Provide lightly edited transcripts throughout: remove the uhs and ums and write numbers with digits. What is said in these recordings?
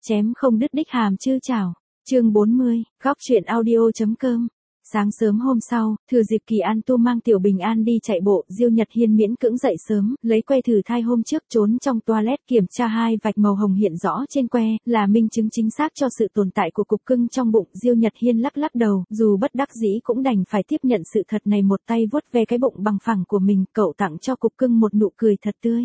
Chém không đứt đích hàm chư chảo. Chương 40, góc truyện audio.com. Sáng sớm hôm sau, thừa dịp Kỳ An Tu mang Tiểu Bình An đi chạy bộ, Diêu Nhật Hiên miễn cưỡng dậy sớm, lấy que thử thai hôm trước trốn trong toilet kiểm tra hai vạch màu hồng hiện rõ trên que, là minh chứng chính xác cho sự tồn tại của cục cưng trong bụng. Diêu Nhật Hiên lắc lắc đầu, dù bất đắc dĩ cũng đành phải tiếp nhận sự thật này, một tay vuốt ve cái bụng bằng phẳng của mình, cậu tặng cho cục cưng một nụ cười thật tươi.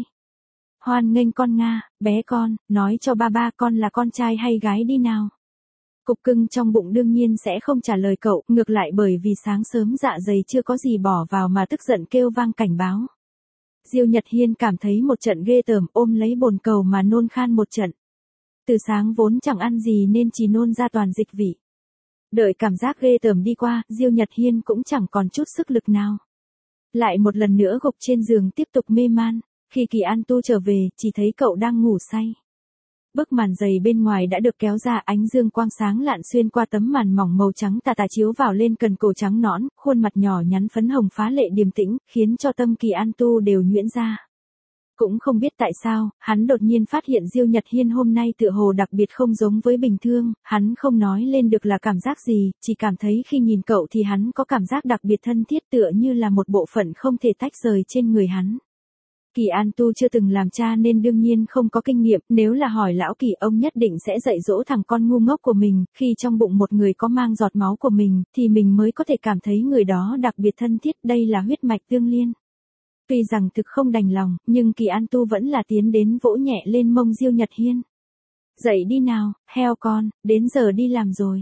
Hoan nghênh con Nga, bé con, nói cho ba con là con trai hay gái đi nào. Cục cưng trong bụng đương nhiên sẽ không trả lời cậu, ngược lại bởi vì sáng sớm dạ dày chưa có gì bỏ vào mà tức giận kêu vang cảnh báo. Diêu Nhật Hiên cảm thấy một trận ghê tởm, ôm lấy bồn cầu mà nôn khan một trận. Từ sáng vốn chẳng ăn gì nên chỉ nôn ra toàn dịch vị. Đợi cảm giác ghê tởm đi qua, Diêu Nhật Hiên cũng chẳng còn chút sức lực nào. Lại một lần nữa gục trên giường tiếp tục mê man. Khi Kỳ An Tu trở về, chỉ thấy cậu đang ngủ say. Bức màn dày bên ngoài đã được kéo ra, ánh dương quang sáng lạn xuyên qua tấm màn mỏng màu trắng tà tà chiếu vào lên cần cổ trắng nõn, khuôn mặt nhỏ nhắn phấn hồng phá lệ điềm tĩnh, khiến cho tâm Kỳ An Tu đều nhuyễn ra. Cũng không biết tại sao, hắn đột nhiên phát hiện Diêu Nhật Hiên hôm nay tựa hồ đặc biệt không giống với bình thường, hắn không nói lên được là cảm giác gì, chỉ cảm thấy khi nhìn cậu thì hắn có cảm giác đặc biệt thân thiết, tựa như là một bộ phận không thể tách rời trên người hắn. Kỳ An Tu chưa từng làm cha nên đương nhiên không có kinh nghiệm, nếu là hỏi lão Kỳ ông nhất định sẽ dạy dỗ thằng con ngu ngốc của mình, khi trong bụng một người có mang giọt máu của mình, thì mình mới có thể cảm thấy người đó đặc biệt thân thiết, đây là huyết mạch tương liên. Tuy rằng thực không đành lòng, nhưng Kỳ An Tu vẫn là tiến đến vỗ nhẹ lên mông Diêu Nhật Hiên. Dậy đi nào, heo con, đến giờ đi làm rồi.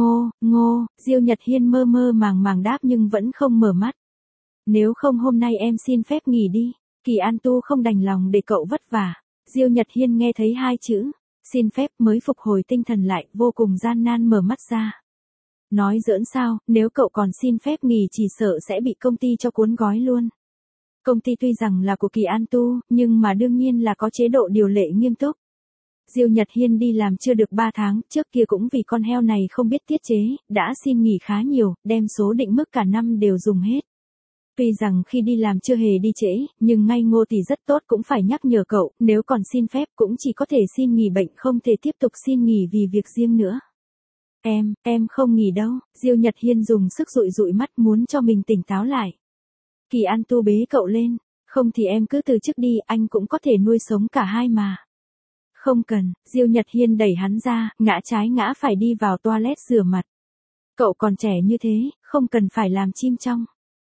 Ngô, Diêu Nhật Hiên mơ mơ màng đáp nhưng vẫn không mở mắt. Nếu không hôm nay em xin phép nghỉ đi. Kỳ An Tu không đành lòng để cậu vất vả. Diêu Nhật Hiên nghe thấy hai chữ xin phép mới phục hồi tinh thần lại, vô cùng gian nan mở mắt ra. Nói giỡn sao, nếu cậu còn xin phép nghỉ chỉ sợ sẽ bị công ty cho cuốn gói luôn. Công ty tuy rằng là của Kỳ An Tu, nhưng mà đương nhiên là có chế độ điều lệ nghiêm túc. Diêu Nhật Hiên đi làm chưa được 3 tháng, trước kia cũng vì con heo này không biết tiết chế, đã xin nghỉ khá nhiều, đem số định mức cả năm đều dùng hết. Tuy rằng khi đi làm chưa hề đi trễ, nhưng ngây ngô thì rất tốt, cũng phải nhắc nhở cậu, nếu còn xin phép cũng chỉ có thể xin nghỉ bệnh, không thể tiếp tục xin nghỉ vì việc riêng nữa. Em không nghỉ đâu. Diêu Nhật Hiên dùng sức dụi mắt muốn cho mình tỉnh táo lại. Kỳ An Tu bế cậu lên, không thì em cứ từ chức đi, anh cũng có thể nuôi sống cả hai mà. Không cần. Diêu Nhật Hiên đẩy hắn ra, ngã trái ngã phải đi vào toilet rửa mặt. Cậu còn trẻ như thế, không cần phải làm chim trong.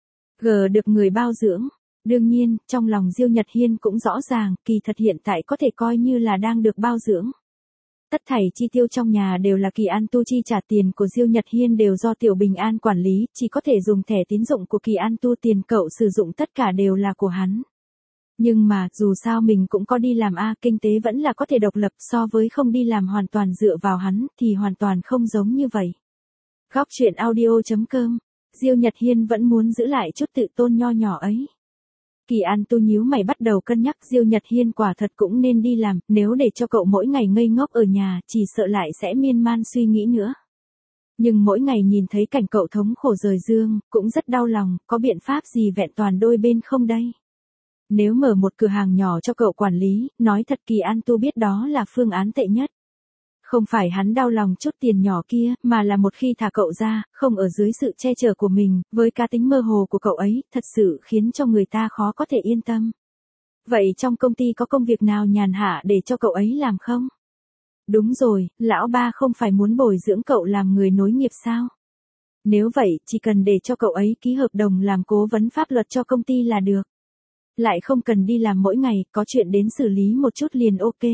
Được người bao dưỡng. Đương nhiên, trong lòng Diêu Nhật Hiên cũng rõ ràng, kỳ thật hiện tại có thể coi như là đang được bao dưỡng. Tất thảy chi tiêu trong nhà đều là Kỳ An Tu chi trả, tiền của Diêu Nhật Hiên đều do Tiểu Bình An quản lý, chỉ có thể dùng thẻ tín dụng của Kỳ An Tu, tiền cậu sử dụng tất cả đều là của hắn. Nhưng mà, dù sao mình cũng có đi làm kinh tế vẫn là có thể độc lập, so với không đi làm hoàn toàn dựa vào hắn, thì hoàn toàn không giống như vậy. Góc truyện audio.com. Diêu Nhật Hiên vẫn muốn giữ lại chút tự tôn nho nhỏ ấy. Kỳ An Tu nhíu mày bắt đầu cân nhắc, Diêu Nhật Hiên quả thật cũng nên đi làm, nếu để cho cậu mỗi ngày ngây ngốc ở nhà, chỉ sợ lại sẽ miên man suy nghĩ nữa. Nhưng mỗi ngày nhìn thấy cảnh cậu thống khổ rời giường, cũng rất đau lòng, có biện pháp gì vẹn toàn đôi bên không đây? Nếu mở một cửa hàng nhỏ cho cậu quản lý, nói thật Kỳ An Tu biết đó là phương án tệ nhất. Không phải hắn đau lòng chút tiền nhỏ kia, mà là một khi thả cậu ra, không ở dưới sự che chở của mình, với cá tính mơ hồ của cậu ấy, thật sự khiến cho người ta khó có thể yên tâm. Vậy trong công ty có công việc nào nhàn hạ để cho cậu ấy làm không? Đúng rồi, lão ba không phải muốn bồi dưỡng cậu làm người nối nghiệp sao? Nếu vậy, chỉ cần để cho cậu ấy ký hợp đồng làm cố vấn pháp luật cho công ty là được. Lại không cần đi làm mỗi ngày, có chuyện đến xử lý một chút liền ok.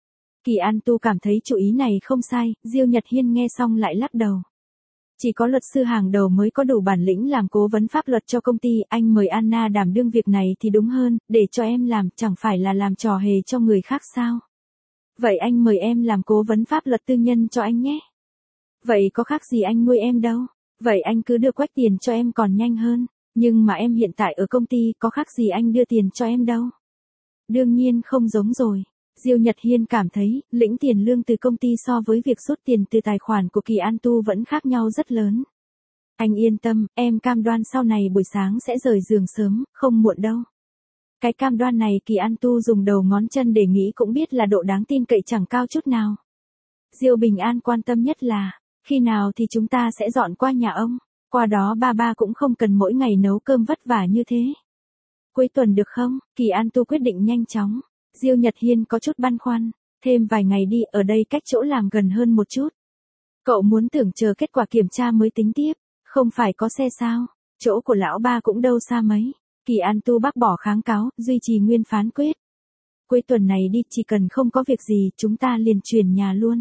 Kỳ An Tu cảm thấy chủ ý này không sai, Diêu Nhật Hiên nghe xong lại lắc đầu. Chỉ có luật sư hàng đầu mới có đủ bản lĩnh làm cố vấn pháp luật cho công ty, anh mời Anna đảm đương việc này thì đúng hơn, để cho em làm, chẳng phải là làm trò hề cho người khác sao? Vậy anh mời em làm cố vấn pháp luật tư nhân cho anh nhé. Vậy có khác gì anh nuôi em đâu, vậy anh cứ đưa quách tiền cho em còn nhanh hơn, nhưng mà em hiện tại ở công ty, có khác gì anh đưa tiền cho em đâu. Đương nhiên không giống rồi. Diêu Nhật Hiên cảm thấy, lĩnh tiền lương từ công ty so với việc rút tiền từ tài khoản của Kỳ An Tu vẫn khác nhau rất lớn. Anh yên tâm, em cam đoan sau này buổi sáng sẽ rời giường sớm, không muộn đâu. Cái cam đoan này Kỳ An Tu dùng đầu ngón chân để nghĩ cũng biết là độ đáng tin cậy chẳng cao chút nào. Diêu Bình An quan tâm nhất là, khi nào thì chúng ta sẽ dọn qua nhà ông, qua đó ba cũng không cần mỗi ngày nấu cơm vất vả như thế. Cuối tuần được không? Kỳ An Tu quyết định nhanh chóng. Diêu Nhật Hiên có chút băn khoăn, thêm vài ngày đi, ở đây cách chỗ làm gần hơn một chút. Cậu muốn tưởng chờ kết quả kiểm tra mới tính tiếp, không phải có xe sao, chỗ của lão ba cũng đâu xa mấy. Kỳ An Tu bác bỏ kháng cáo, duy trì nguyên phán quyết. Cuối tuần này đi, chỉ cần không có việc gì, chúng ta liền chuyển nhà luôn.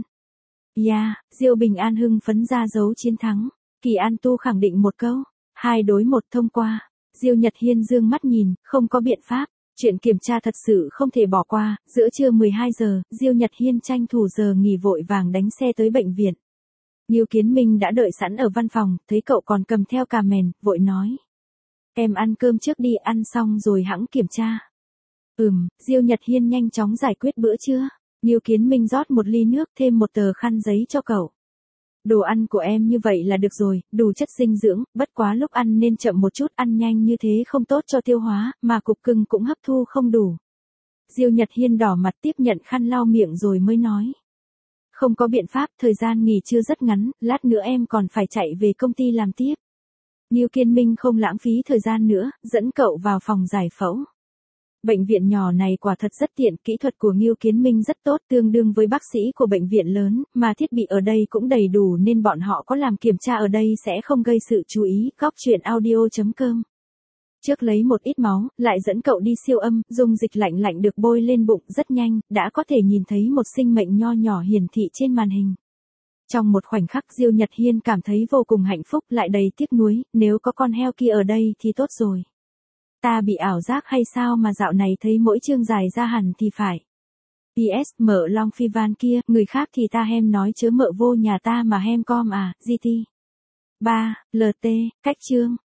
Diêu Bình An hưng phấn ra dấu chiến thắng. Kỳ An Tu khẳng định một câu, 2-1 thông qua. Diêu Nhật Hiên dương mắt nhìn, không có biện pháp. Chuyện kiểm tra thật sự không thể bỏ qua. Giữa trưa 12 giờ, Diêu Nhật Hiên tranh thủ giờ nghỉ vội vàng đánh xe tới bệnh viện. Ngưu Kiến Minh đã đợi sẵn ở văn phòng, thấy cậu còn cầm theo cà mèn, vội nói. Em ăn cơm trước đi, ăn xong rồi hẵng kiểm tra. Diêu Nhật Hiên nhanh chóng giải quyết bữa trưa. Ngưu Kiến Minh rót một ly nước, thêm một tờ khăn giấy cho cậu. Đồ ăn của em như vậy là được rồi, đủ chất dinh dưỡng, bất quá lúc ăn nên chậm một chút, ăn nhanh như thế không tốt cho tiêu hóa, mà cục cưng cũng hấp thu không đủ. Diêu Nhật Hiên đỏ mặt tiếp nhận khăn lau miệng rồi mới nói. Không có biện pháp, thời gian nghỉ trưa rất ngắn, lát nữa em còn phải chạy về công ty làm tiếp. Ngưu Kiến Minh không lãng phí thời gian nữa, dẫn cậu vào phòng giải phẫu. Bệnh viện nhỏ này quả thật rất tiện, kỹ thuật của Ngưu Kiến Minh rất tốt, tương đương với bác sĩ của bệnh viện lớn, mà thiết bị ở đây cũng đầy đủ nên bọn họ có làm kiểm tra ở đây sẽ không gây sự chú ý. Góc truyện audio.com. Trước lấy một ít máu, lại dẫn cậu đi siêu âm, dùng dịch lạnh được bôi lên bụng, rất nhanh, đã có thể nhìn thấy một sinh mệnh nho nhỏ hiển thị trên màn hình. Trong một khoảnh khắc Diêu Nhật Hiên cảm thấy vô cùng hạnh phúc, lại đầy tiếc nuối, nếu có con heo kia ở đây thì tốt rồi. Ta bị ảo giác hay sao mà dạo này thấy mỗi chương dài ra hẳn thì phải. PS, mợ Long Phi Van kia, người khác thì ta hem nói chớ mợ vô nhà ta mà hem com à, GT. 3. LT, cách chương.